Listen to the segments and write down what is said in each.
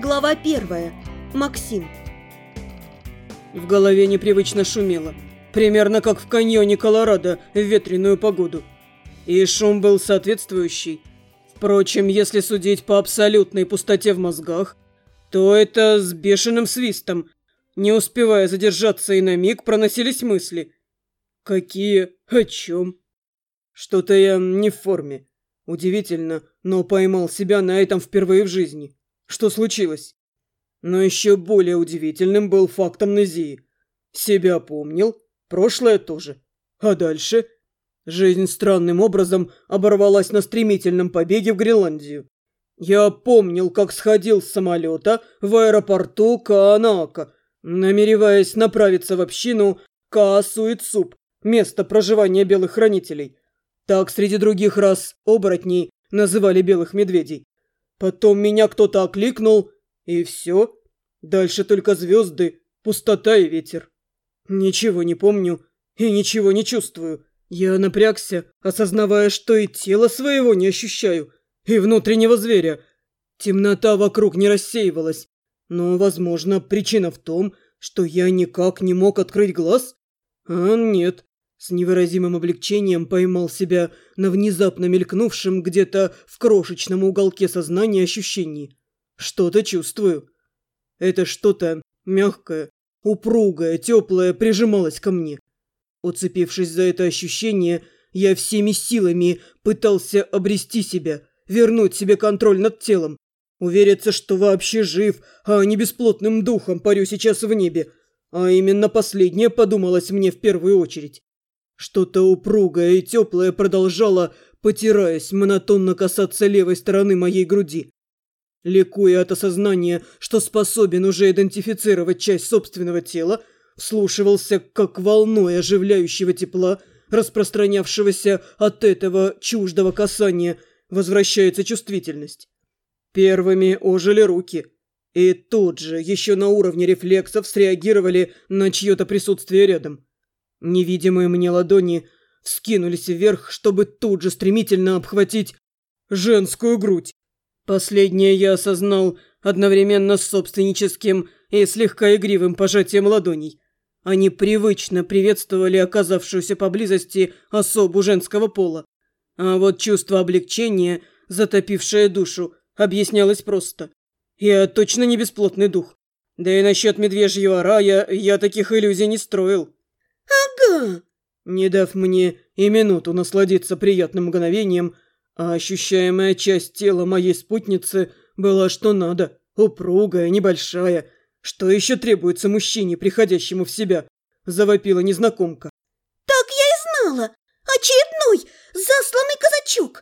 Глава 1. Максим. В голове непривычно шумело. Примерно как в каньоне Колорадо в ветреную погоду. И шум был соответствующий. Впрочем, если судить по абсолютной пустоте в мозгах, то это с бешеным свистом. Не успевая задержаться и на миг, проносились мысли. Какие? О чем? Что-то я не в форме. Удивительно, но поймал себя на этом впервые в жизни. Что случилось? Но еще более удивительным был факт амнезии. Себя помнил, прошлое тоже. А дальше? Жизнь странным образом оборвалась на стремительном побеге в Гренландию. Я помнил, как сходил с самолета в аэропорту Каанака, намереваясь направиться в общину Каасуицуп, место проживания белых хранителей. Так среди других рас оборотней называли белых медведей. Потом меня кто-то окликнул, и все. Дальше только звезды, пустота и ветер. Ничего не помню и ничего не чувствую. Я напрягся, осознавая, что и тело своего не ощущаю, и внутреннего зверя. Темнота вокруг не рассеивалась. Но, возможно, причина в том, что я никак не мог открыть глаз? А нет. С невыразимым облегчением поймал себя на внезапно мелькнувшем где-то в крошечном уголке сознания ощущении. Что-то чувствую. Это что-то мягкое, упругое, теплое прижималось ко мне. Уцепившись за это ощущение, я всеми силами пытался обрести себя, вернуть себе контроль над телом, увериться, что вообще жив, а не бесплотным духом парю сейчас в небе. А именно последнее подумалось мне в первую очередь. Что-то упругое и теплое продолжало, потираясь, монотонно касаться левой стороны моей груди. Ликуя от осознания, что способен уже идентифицировать часть собственного тела, вслушивался, как волной оживляющего тепла, распространявшегося от этого чуждого касания, возвращается чувствительность. Первыми ожили руки, и тут же, еще на уровне рефлексов, среагировали на чье-то присутствие рядом. Невидимые мне ладони вскинулись вверх, чтобы тут же стремительно обхватить женскую грудь. Последнее я осознал одновременно с собственническим и слегка игривым пожатием ладоней. Они привычно приветствовали оказавшуюся поблизости особу женского пола. А вот чувство облегчения, затопившее душу, объяснялось просто. Я точно не бесплотный дух. Да и насчет медвежьего рая я таких иллюзий не строил. Ага. Не дав мне и минуту насладиться приятным мгновением, а ощущаемая часть тела моей спутницы была что надо, упругая, небольшая. Что еще требуется мужчине, приходящему в себя? Завопила незнакомка. Так я и знала. Очередной засланный казачок.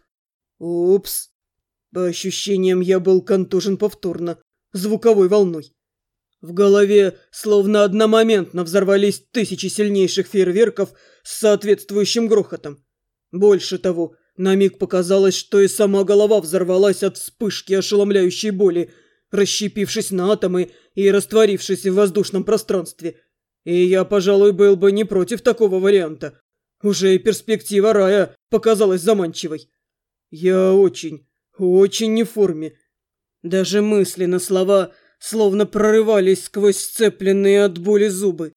Упс. По ощущениям, я был контужен повторно, звуковой волной. В голове словно одномоментно взорвались тысячи сильнейших фейерверков с соответствующим грохотом. Больше того, на миг показалось, что и сама голова взорвалась от вспышки ошеломляющей боли, расщепившись на атомы и растворившись в воздушном пространстве. И я, пожалуй, был бы не против такого варианта. Уже и перспектива рая показалась заманчивой. Я очень не в форме. Даже мысленно слова словно прорывались сквозь сцепленные от боли зубы.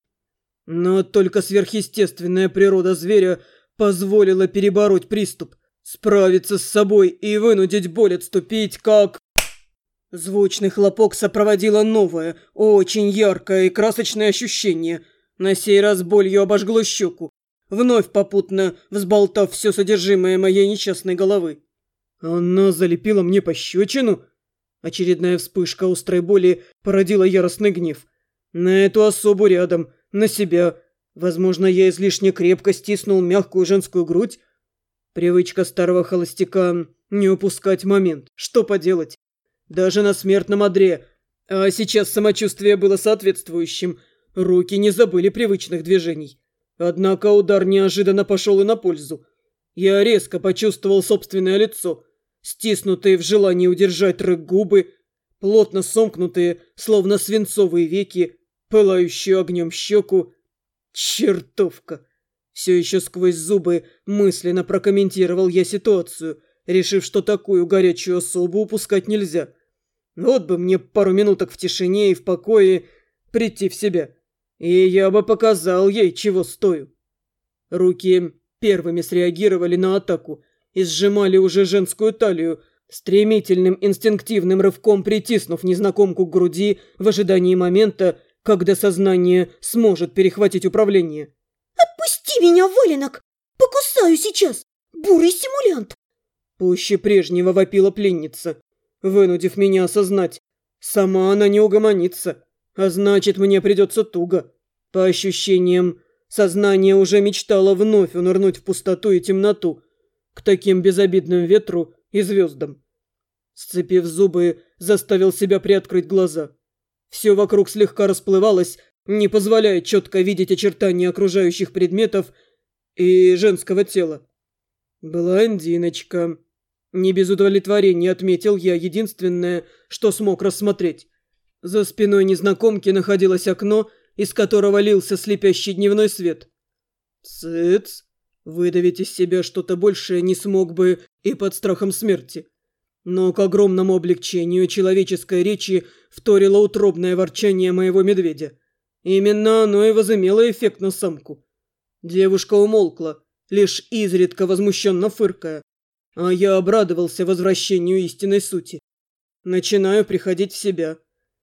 Но только сверхъестественная природа зверя позволила перебороть приступ, справиться с собой и вынудить боль отступить, как... Звучный хлопок сопроводило новое, очень яркое и красочное ощущение. На сей раз болью обожгло щеку, вновь попутно взболтав все содержимое моей несчастной головы. Она залепила мне пощечину. Очередная вспышка острой боли породила яростный гнев. На эту особу рядом, на себя. Возможно, я излишне крепко стиснул мягкую женскую грудь. Привычка старого холостяка не упускать момент. Что поделать? Даже на смертном одре. А сейчас самочувствие было соответствующим. Руки не забыли привычных движений. Однако удар неожиданно пошел и на пользу. Я резко почувствовал собственное лицо. Стиснутые в желании удержать рык губы, плотно сомкнутые, словно свинцовые веки, пылающую огнем щеку. Чертовка! Все еще сквозь зубы мысленно прокомментировал я ситуацию, решив, что такую горячую особу упускать нельзя. Вот бы мне пару минуток в тишине и в покое прийти в себя, и я бы показал ей, чего стою. Руки первыми среагировали на атаку и сжимали уже женскую талию, стремительным инстинктивным рывком притиснув незнакомку к груди в ожидании момента, когда сознание сможет перехватить управление. «Отпусти меня, валенок! Покусаю сейчас! Бурый симулянт!» Пуще прежнего вопила пленница, вынудив меня осознать. Сама она не угомонится, а значит, мне придется туго. По ощущениям, сознание уже мечтало вновь унырнуть в пустоту и темноту, к таким безобидным ветру и звездам. Сцепив зубы, заставил себя приоткрыть глаза. Все вокруг слегка расплывалось, не позволяя четко видеть очертания окружающих предметов и женского тела. Блондиночка. Не без удовлетворения отметил я единственное, что смог рассмотреть. За спиной незнакомки находилось окно, из которого лился слепящий дневной свет. «Цыц!» Выдавить из себя что-то большее не смог бы и под страхом смерти. Но к огромному облегчению человеческой речи вторило утробное ворчание моего медведя. Именно оно и возымело эффект на самку. Девушка умолкла, лишь изредка возмущенно фыркая, а я обрадовался возвращению истинной сути. Начинаю приходить в себя.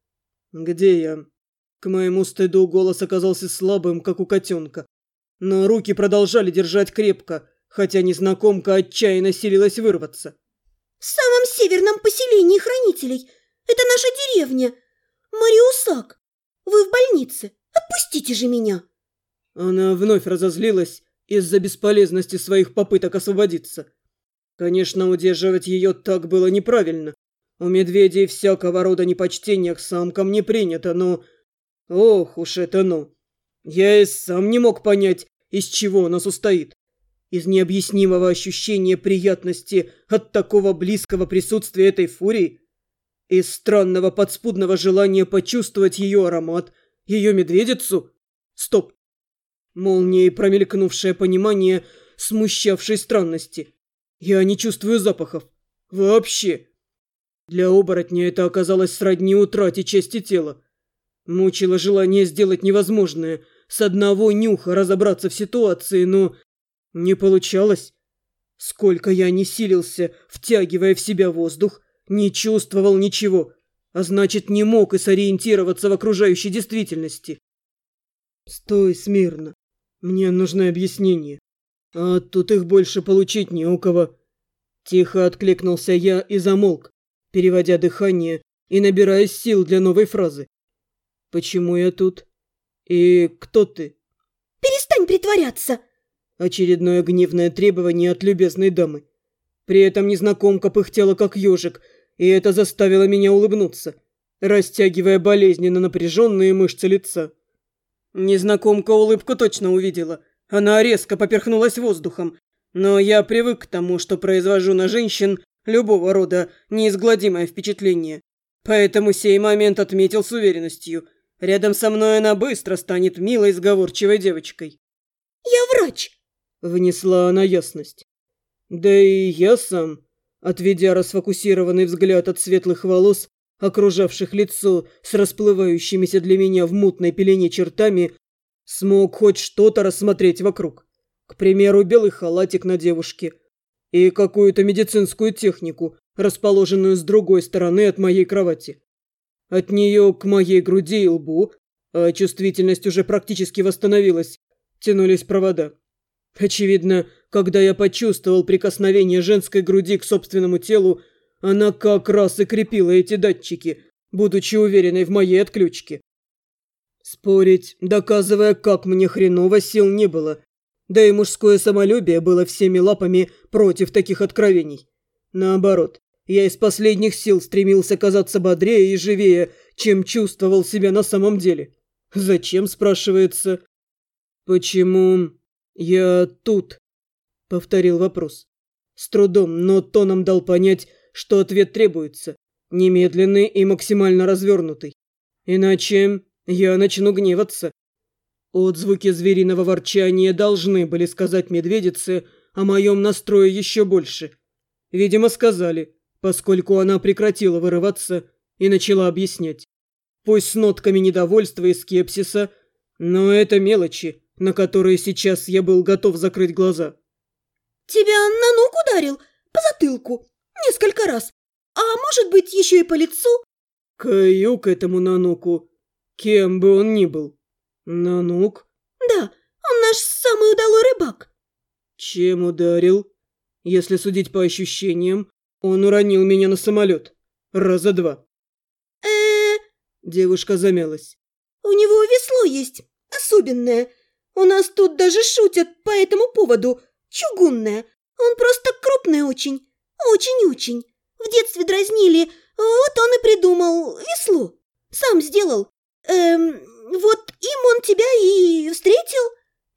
«Где я?» К моему стыду голос оказался слабым, как у котенка. Но руки продолжали держать крепко, хотя незнакомка отчаянно силилась вырваться. «В самом северном поселении хранителей. Это наша деревня. Мариусак. Вы в больнице. Отпустите же меня!» Она вновь разозлилась из-за бесполезности своих попыток освободиться. Конечно, удерживать ее так было неправильно. У медведей всякого рода непочтения к самкам не принято, но... Ох уж это ну! Я и сам не мог понять, из чего оно состоит. Из необъяснимого ощущения приятности от такого близкого присутствия этой фурии? Из странного подспудного желания почувствовать ее аромат, ее медведицу? Стоп! Молнией промелькнувшее понимание смущавшей странности. Я не чувствую запахов. Вообще. Для оборотня это оказалось сродни утрате части тела. Мучило желание сделать невозможное, с одного нюха разобраться в ситуации, но не получалось. Сколько я не силился, втягивая в себя воздух, не чувствовал ничего, а значит, не мог и сориентироваться в окружающей действительности. «Стой смирно. Мне нужны объяснения. А тут их больше получить не у кого». Тихо откликнулся я и замолк, переводя дыхание и набирая сил для новой фразы. «Почему я тут? И кто ты?» «Перестань притворяться!» Очередное гневное требование от любезной дамы. При этом незнакомка пыхтела как ежик, и это заставило меня улыбнуться, растягивая болезненно напряженные мышцы лица. Незнакомка улыбку точно увидела. Она резко поперхнулась воздухом. Но я привык к тому, что произвожу на женщин любого рода неизгладимое впечатление. Поэтому сей момент отметил с уверенностью. Рядом со мной она быстро станет милой, сговорчивой девочкой. «Я врач!» — внесла она ясность. Да и я сам, отведя расфокусированный взгляд от светлых волос, окружавших лицо с расплывающимися для меня в мутной пелене чертами, смог хоть что-то рассмотреть вокруг. К примеру, белый халатик на девушке и какую-то медицинскую технику, расположенную с другой стороны от моей кровати. От нее к моей груди и лбу, а чувствительность уже практически восстановилась, тянулись провода. Очевидно, когда я почувствовал прикосновение женской груди к собственному телу, она как раз и крепила эти датчики, будучи уверенной в моей отключке. Спорить, доказывая, как мне хреново, сил не было. Да и мужское самолюбие было всеми лапами против таких откровений. Наоборот, я из последних сил стремился казаться бодрее и живее, чем чувствовал себя на самом деле. Зачем, спрашивается? «Почему я тут?» — повторил вопрос. С трудом, но тоном дал понять, что ответ требуется, немедленный и максимально развернутый. Иначе я начну гневаться. Отзвуки звериного ворчания должны были сказать медведице о моем настрое еще больше. Видимо, сказали, поскольку она прекратила вырываться и начала объяснять. Пусть с нотками недовольства и скепсиса, но это мелочи, на которые сейчас я был готов закрыть глаза. Тебя Нанук ударил по затылку несколько раз, а может быть еще и по лицу? Каюк этому Нануку, кем бы он ни был. Нанук? Да, он наш самый удалой рыбак. Чем ударил? Если судить по ощущениям, он уронил меня на самолет. Раза 2. Девушка замялась. У него весло есть, особенное. У нас тут даже шутят по этому поводу. Чугунное. Он просто крупный очень. Очень-очень. В детстве дразнили. Вот он и придумал весло. Сам сделал. Вот им он тебя и встретил.